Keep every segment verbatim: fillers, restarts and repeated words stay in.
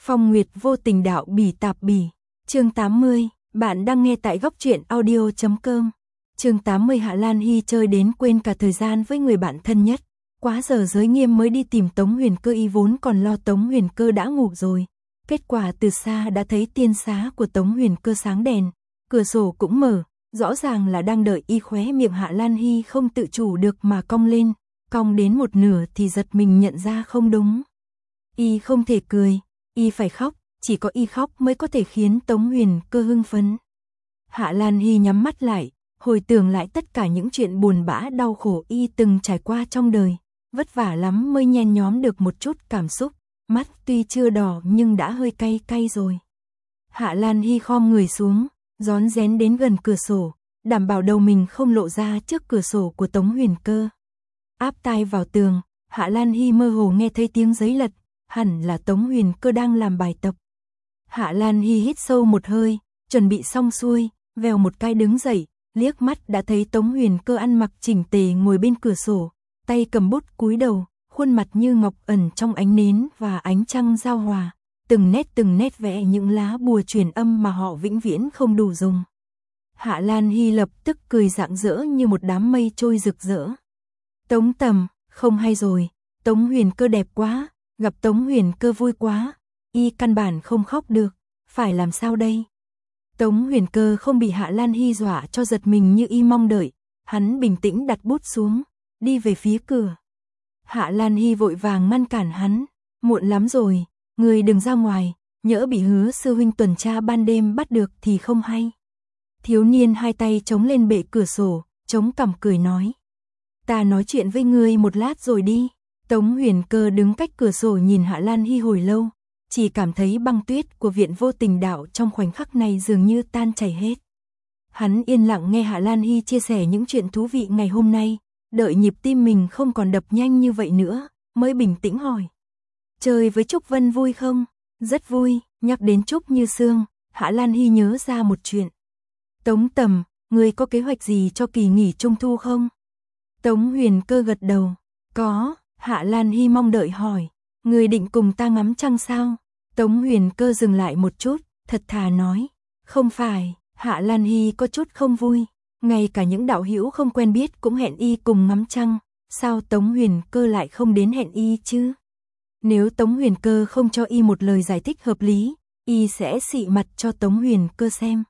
Phong Nguyệt vô tình đạo bỉ tạp bỉ. Chương tám mươi, bạn đang nghe tại góc truyện audio chấm com. Chương tám mươi Hạ Lan Hy chơi đến quên cả thời gian với người bạn thân nhất. Quá giờ giới nghiêm mới đi tìm Tống Huyền Cơ, y vốn còn lo Tống Huyền Cơ đã ngủ rồi. Kết quả từ xa đã thấy tiên xá của Tống Huyền Cơ sáng đèn, cửa sổ cũng mở, rõ ràng là đang đợi y. Khóe miệng Hạ Lan Hy không tự chủ được mà cong lên, cong đến một nửa thì giật mình nhận ra không đúng. Y không thể cười, y phải khóc, chỉ có y khóc mới có thể khiến Tống Huyền Cơ hưng phấn. Hạ Lan Hy nhắm mắt lại, hồi tưởng lại tất cả những chuyện buồn bã đau khổ y từng trải qua trong đời, vất vả lắm mới nhen nhóm được một chút cảm xúc, mắt tuy chưa đỏ nhưng đã hơi cay cay rồi. Hạ Lan Hy khom người xuống, rón rén đến gần cửa sổ, đảm bảo đầu mình không lộ ra trước cửa sổ của Tống Huyền Cơ. Áp tai vào tường, Hạ Lan Hy mơ hồ nghe thấy tiếng giấy lật, hẳn là Tống Huyền Cơ đang làm bài tập. Hạ Lan Hy hít sâu một hơi, chuẩn bị xong xuôi, vèo một cái đứng dậy, liếc mắt đã thấy Tống Huyền Cơ ăn mặc chỉnh tề ngồi bên cửa sổ, tay cầm bút cúi đầu, khuôn mặt như ngọc ẩn trong ánh nến và ánh trăng giao hòa, từng nét từng nét vẽ những lá bùa truyền âm mà họ vĩnh viễn không đủ dùng. Hạ Lan Hy lập tức cười rạng rỡ như một đám mây trôi rực rỡ. Tống Tầm, không hay rồi, Tống Huyền Cơ đẹp quá, gặp Tống Huyền Cơ vui quá, y căn bản không khóc được, phải làm sao đây? Tống Huyền Cơ không bị Hạ Lan Hy dọa cho giật mình như y mong đợi, hắn bình tĩnh đặt bút xuống, đi về phía cửa. Hạ Lan Hy vội vàng ngăn cản hắn, muộn lắm rồi, người đừng ra ngoài, nhỡ bị Hứa sư huynh tuần tra ban đêm bắt được thì không hay. Thiếu niên hai tay chống lên bệ cửa sổ, chống cằm cười nói. Ta nói chuyện với ngươi một lát rồi đi. Tống Huyền Cơ đứng cách cửa sổ nhìn Hạ Lan Hy hồi lâu, chỉ cảm thấy băng tuyết của viện vô tình đạo trong khoảnh khắc này dường như tan chảy hết. Hắn yên lặng nghe Hạ Lan Hy chia sẻ những chuyện thú vị ngày hôm nay, đợi nhịp tim mình không còn đập nhanh như vậy nữa, mới bình tĩnh hỏi. Chơi với Trúc Vân vui không? Rất vui, nhắc đến Trúc Như Sương, Hạ Lan Hy nhớ ra một chuyện. Tống Tầm, ngươi có kế hoạch gì cho kỳ nghỉ trung thu không? Tống Huyền Cơ gật đầu, có. Hạ Lan Hy mong đợi hỏi, người định cùng ta ngắm trăng sao? Tống Huyền Cơ dừng lại một chút, thật thà nói, không phải. Hạ Lan Hy có chút không vui, ngay cả những đạo hữu không quen biết cũng hẹn y cùng ngắm trăng, sao Tống Huyền Cơ lại không đến hẹn y chứ? Nếu Tống Huyền Cơ không cho y một lời giải thích hợp lý, y sẽ xị mặt cho Tống Huyền Cơ xem.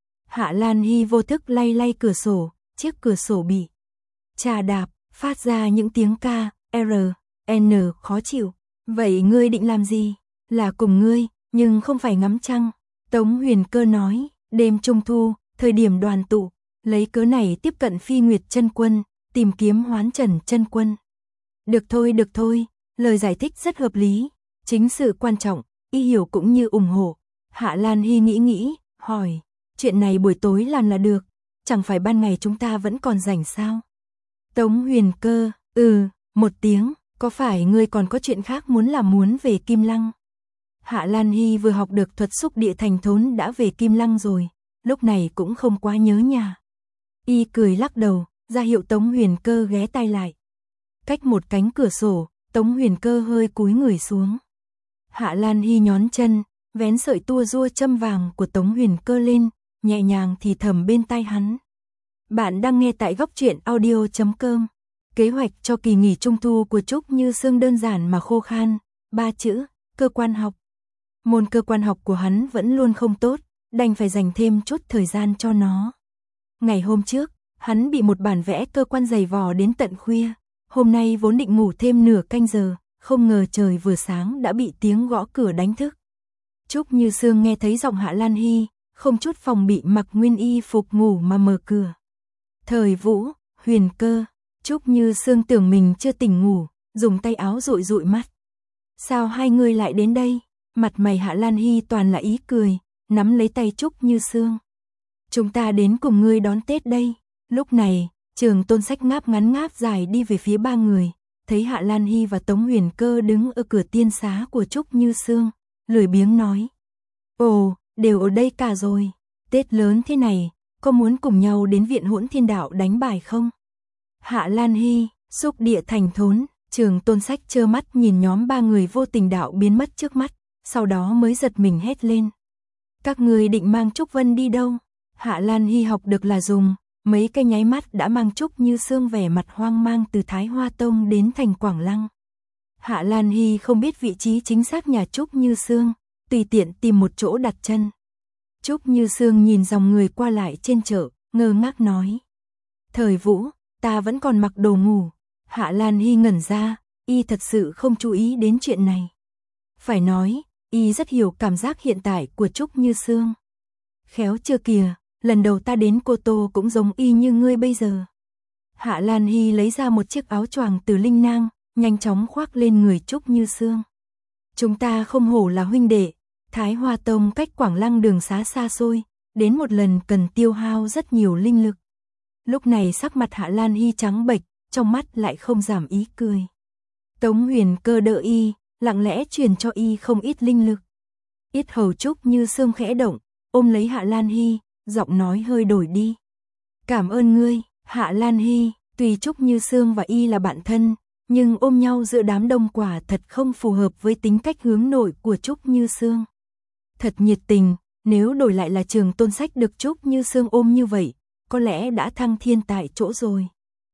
Hạ Lan Hy vô thức lay lay cửa sổ, chiếc cửa sổ bị chà đạp, phát ra những tiếng ca R, N khó chịu. Vậy ngươi định làm gì? Là cùng ngươi, nhưng không phải ngắm trăng. Tống Huyền Cơ nói, đêm trung thu, thời điểm đoàn tụ, lấy cớ này tiếp cận Phi Nguyệt chân quân, tìm kiếm Hoán Trần chân quân. Được thôi, được thôi, lời giải thích rất hợp lý, chính sự quan trọng, y hiểu cũng như ủng hộ. Hạ Lan Hy nghĩ nghĩ, hỏi, chuyện này buổi tối làm là được, chẳng phải ban ngày chúng ta vẫn còn rảnh sao? Tống Huyền Cơ, ừ, một tiếng, có phải ngươi còn có chuyện khác muốn làm, muốn về Kim Lăng? Hạ Lan Hy vừa học được thuật xúc địa thành thốn đã về Kim Lăng rồi, lúc này cũng không quá nhớ nhà. Y cười lắc đầu, ra hiệu Tống Huyền Cơ ghé tai lại. Cách một cánh cửa sổ, Tống Huyền Cơ hơi cúi người xuống. Hạ Lan Hy nhón chân, vén sợi tua rua châm vàng của Tống Huyền Cơ lên, nhẹ nhàng thì thầm bên tai hắn. Bạn đang nghe tại góc truyện audio chấm com. Kế hoạch cho kỳ nghỉ trung thu của Trúc Như Sương đơn giản mà khô khan, ba chữ, cơ quan học. Môn cơ quan học của hắn vẫn luôn không tốt, đành phải dành thêm chút thời gian cho nó. Ngày hôm trước, hắn bị một bản vẽ cơ quan giày vò đến tận khuya, hôm nay vốn định ngủ thêm nửa canh giờ, không ngờ trời vừa sáng đã bị tiếng gõ cửa đánh thức. Trúc Như Sương nghe thấy giọng Hạ Lan Hy, không chút phòng bị mặc nguyên y phục ngủ mà mở cửa. Thời Vũ, Huyền Cơ. Trúc Như Sương tưởng mình chưa tỉnh ngủ, dùng tay áo dụi dụi mắt. Sao hai người lại đến đây? Mặt mày Hạ Lan Hy toàn là ý cười, nắm lấy tay Trúc Như Sương. Chúng ta đến cùng ngươi đón Tết đây. Lúc này, Trường Tôn Sách ngáp ngắn ngáp dài đi về phía ba người, thấy Hạ Lan Hy và Tống Huyền Cơ đứng ở cửa tiên xá của Trúc Như Sương, lười biếng nói. Ồ, đều ở đây cả rồi, Tết lớn thế này, có muốn cùng nhau đến viện Hỗn Thiên Đạo đánh bài không? Hạ Lan Hy, xúc địa thành thốn, Trường Tôn Sách trơ mắt nhìn nhóm ba người vô tình đạo biến mất trước mắt, sau đó mới giật mình hét lên. Các ngươi định mang Trúc Vân đi đâu? Hạ Lan Hy học được là dùng, mấy cái nháy mắt đã mang Trúc Như Sương vẻ mặt hoang mang từ Thái Hoa Tông đến thành Quảng Lăng. Hạ Lan Hy không biết vị trí chính xác nhà Trúc Như Sương, tùy tiện tìm một chỗ đặt chân. Trúc Như Sương nhìn dòng người qua lại trên chợ, ngơ ngác nói. Thời Vũ, ta vẫn còn mặc đồ ngủ. Hạ Lan Hy ngẩn ra, y thật sự không chú ý đến chuyện này. Phải nói, y rất hiểu cảm giác hiện tại của Trúc Như Sương. Khéo chưa kìa, lần đầu ta đến Cô Tô cũng giống y như ngươi bây giờ. Hạ Lan Hy lấy ra một chiếc áo choàng từ linh nang, nhanh chóng khoác lên người Trúc Như Sương. Chúng ta không hổ là huynh đệ, Thái Hoa Tông cách Quảng Lăng đường xá xa xôi, đến một lần cần tiêu hao rất nhiều linh lực. Lúc này sắc mặt Hạ Lan Hy trắng bệch, trong mắt lại không giảm ý cười. Tống Huyền Cơ đỡ y, lặng lẽ truyền cho y không ít linh lực. Yết hầu Trúc Như Sương khẽ động, ôm lấy Hạ Lan Hy, giọng nói hơi đổi đi. Cảm ơn ngươi, Hạ Lan Hy, tuy Trúc Như Sương và y là bạn thân, nhưng ôm nhau giữa đám đông quả thật không phù hợp với tính cách hướng nội của Trúc Như Sương. Thật nhiệt tình, nếu đổi lại là Trường Tôn Sách được Trúc Như Sương ôm như vậy, có lẽ đã thăng thiên tại chỗ rồi.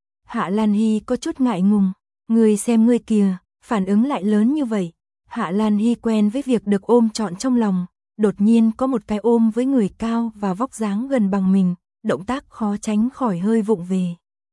Hạ Lan Hy có chút ngại ngùng, người xem ngươi kìa, phản ứng lại lớn như vậy. Hạ Lan Hy quen với việc được ôm trọn trong lòng, đột nhiên có một cái ôm với người cao và vóc dáng gần bằng mình, động tác khó tránh khỏi hơi vụng về.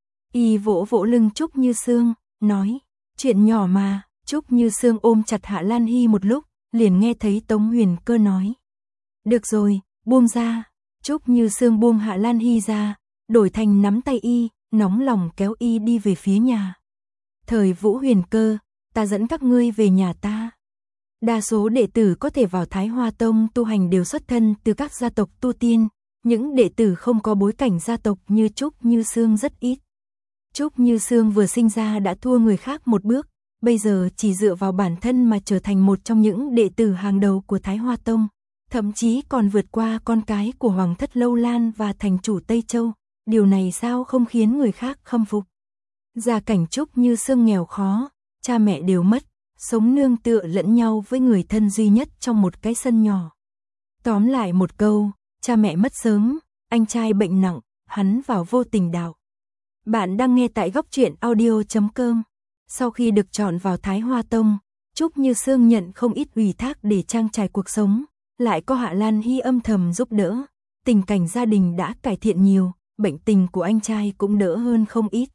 Y vỗ vỗ lưng Trúc Như Sương, nói, chuyện nhỏ mà. Trúc Như Sương ôm chặt Hạ Lan Hy một lúc, liền nghe thấy Tống Huyền Cơ nói. Được rồi, buông ra. Trúc Như Sương buông Hạ Lan Hy ra, đổi thành nắm tay y, nóng lòng kéo y đi về phía nhà. Thời Vũ Huyền Cơ, ta dẫn các ngươi về nhà ta. Đa số đệ tử có thể vào Thái Hoa Tông tu hành đều xuất thân từ các gia tộc tu tiên, những đệ tử không có bối cảnh gia tộc như Trúc Như Sương rất ít. Trúc Như Sương vừa sinh ra đã thua người khác một bước, bây giờ chỉ dựa vào bản thân mà trở thành một trong những đệ tử hàng đầu của Thái Hoa Tông, thậm chí còn vượt qua con cái của Hoàng thất Lâu Lan và thành chủ Tây Châu, điều này sao không khiến người khác khâm phục. Gia cảnh Trúc Như Sương nghèo khó, cha mẹ đều mất, sống nương tựa lẫn nhau với người thân duy nhất trong một cái sân nhỏ. Tóm lại một câu, cha mẹ mất sớm, anh trai bệnh nặng, hắn vào vô tình đạo. Bạn đang nghe tại góc truyện audio chấm com. Sau khi được chọn vào Thái Hoa Tông, Trúc Như Sương nhận không ít ủy thác để trang trải cuộc sống, lại có Hạ Lan Hy âm thầm giúp đỡ, tình cảnh gia đình đã cải thiện nhiều, bệnh tình của anh trai cũng đỡ hơn không ít.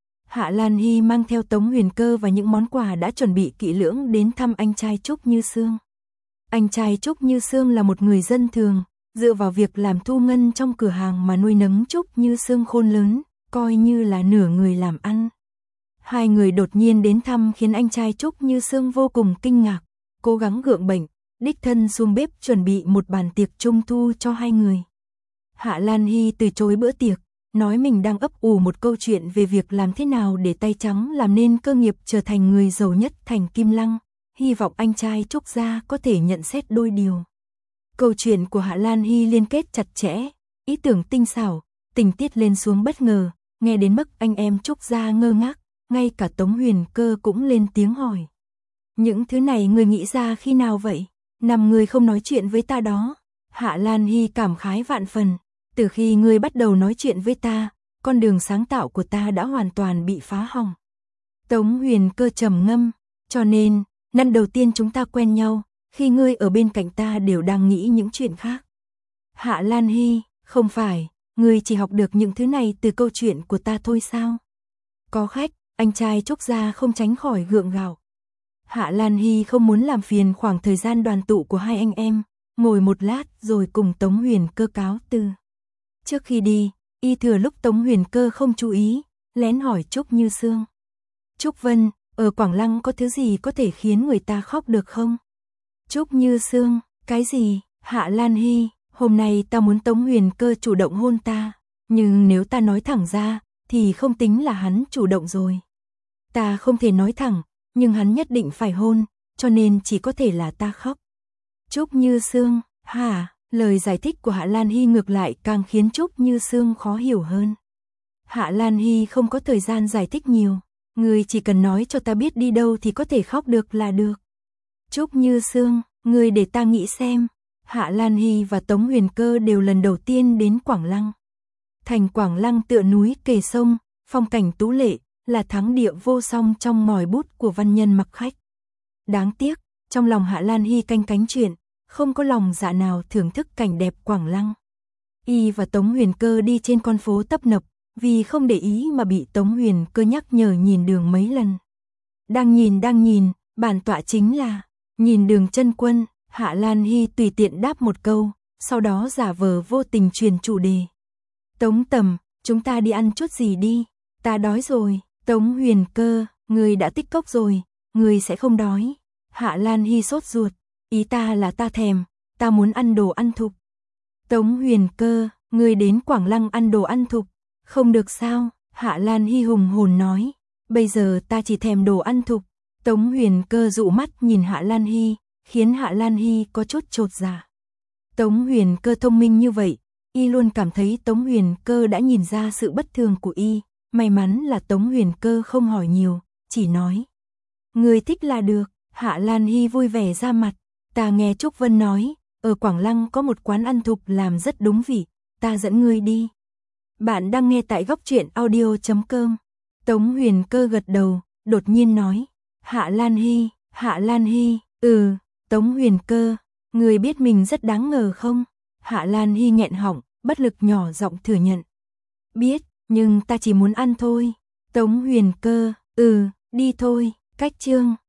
Hạ Lan Hy mang theo Tống Huyền Cơ và những món quà đã chuẩn bị kỹ lưỡng đến thăm anh trai Trúc Như Sương. Anh trai Trúc Như Sương là một người dân thường, dựa vào việc làm thu ngân trong cửa hàng mà nuôi nấng Trúc Như Sương khôn lớn, coi như là nửa người làm ăn. Hai người đột nhiên đến thăm khiến anh trai Trúc Như Sương vô cùng kinh ngạc, cố gắng gượng bệnh, đích thân xuống bếp chuẩn bị một bàn tiệc trung thu cho hai người. Hạ Lan Hy từ chối bữa tiệc, nói mình đang ấp ủ một câu chuyện về việc làm thế nào để tay trắng làm nên cơ nghiệp trở thành người giàu nhất thành Kim Lăng, hy vọng anh trai Trúc gia có thể nhận xét đôi điều. Câu chuyện của Hạ Lan Hy liên kết chặt chẽ, ý tưởng tinh xảo, tình tiết lên xuống bất ngờ, nghe đến mức anh em Trúc gia ngơ ngác, ngay cả Tống Huyền Cơ cũng lên tiếng hỏi. Những thứ này người nghĩ ra khi nào vậy? Năm người không nói chuyện với ta đó. Hạ Lan Hy cảm khái vạn phần. Từ khi ngươi bắt đầu nói chuyện với ta, con đường sáng tạo của ta đã hoàn toàn bị phá hỏng. Tống Huyền Cơ trầm ngâm, cho nên, năm đầu tiên chúng ta quen nhau, khi ngươi ở bên cạnh ta đều đang nghĩ những chuyện khác. Hạ Lan Hy, không phải, ngươi chỉ học được những thứ này từ câu chuyện của ta thôi sao? Có khách, anh trai Trúc gia không tránh khỏi gượng gạo. Hạ Lan Hy không muốn làm phiền khoảng thời gian đoàn tụ của hai anh em, ngồi một lát rồi cùng Tống Huyền Cơ cáo từ. Trước khi đi, y thừa lúc Tống Huyền Cơ không chú ý, lén hỏi Trúc Như Sương. Trúc Vân, ở Quảng Lăng có thứ gì có thể khiến người ta khóc được không? Trúc Như Sương, cái gì? Hạ Lan Hy, hôm nay ta muốn Tống Huyền Cơ chủ động hôn ta, nhưng nếu ta nói thẳng ra, thì không tính là hắn chủ động rồi. Ta không thể nói thẳng, nhưng hắn nhất định phải hôn, cho nên chỉ có thể là ta khóc. Trúc Như Sương, hả? Lời giải thích của Hạ Lan Hy ngược lại càng khiến Trúc Như Sương khó hiểu hơn. Hạ Lan Hy không có thời gian giải thích nhiều, người chỉ cần nói cho ta biết đi đâu thì có thể khóc được là được. Trúc Như Sương, Ngươi để ta nghĩ xem. Hạ Lan Hy và Tống Huyền Cơ đều lần đầu tiên đến Quảng Lăng. Thành Quảng Lăng tựa núi kề sông, phong cảnh tú lệ, là thắng địa vô song trong mỏi bút của văn nhân mặc khách. Đáng tiếc, trong lòng Hạ Lan Hy canh cánh chuyện, không có lòng dạ nào thưởng thức cảnh đẹp Quảng Lăng. Y và Tống Huyền Cơ đi trên con phố tấp nập, vì không để ý mà bị Tống Huyền Cơ nhắc nhở nhìn đường mấy lần. Đang nhìn đang nhìn, bản tọa chính là Nhìn Đường chân quân. Hạ Lan Hy tùy tiện đáp một câu, sau đó giả vờ vô tình truyền chủ đề. Tống Tầm, chúng ta đi ăn chút gì đi, ta đói rồi. Tống Huyền Cơ, người đã tích cốc rồi, người sẽ không đói. Hạ Lan Hy sốt ruột, ý ta là ta thèm, ta muốn ăn đồ ăn thục. Tống Huyền Cơ, người đến Quảng Lăng ăn đồ ăn thục, không được sao? Hạ Lan Hy hùng hồn nói, bây giờ ta chỉ thèm đồ ăn thục. Tống Huyền Cơ dụ mắt nhìn Hạ Lan Hy, khiến Hạ Lan Hy có chút chột dạ. Tống Huyền Cơ thông minh như vậy, y luôn cảm thấy Tống Huyền Cơ đã nhìn ra sự bất thường của y, may mắn là Tống Huyền Cơ không hỏi nhiều, chỉ nói. Người thích là được. Hạ Lan Hy vui vẻ ra mặt, ta nghe Trúc Vân nói, ở Quảng Lăng có một quán ăn thục làm rất đúng vị, ta dẫn ngươi đi. Bạn đang nghe tại góc truyện audio chấm com. Tống Huyền Cơ gật đầu, đột nhiên nói. Hạ Lan Hy, Hạ Lan Hy, ừ. Tống Huyền Cơ, người biết mình rất đáng ngờ không? Hạ Lan Hy nghẹn họng, bất lực nhỏ giọng thừa nhận. Biết, nhưng ta chỉ muốn ăn thôi. Tống Huyền Cơ, ừ, đi thôi. Cách chương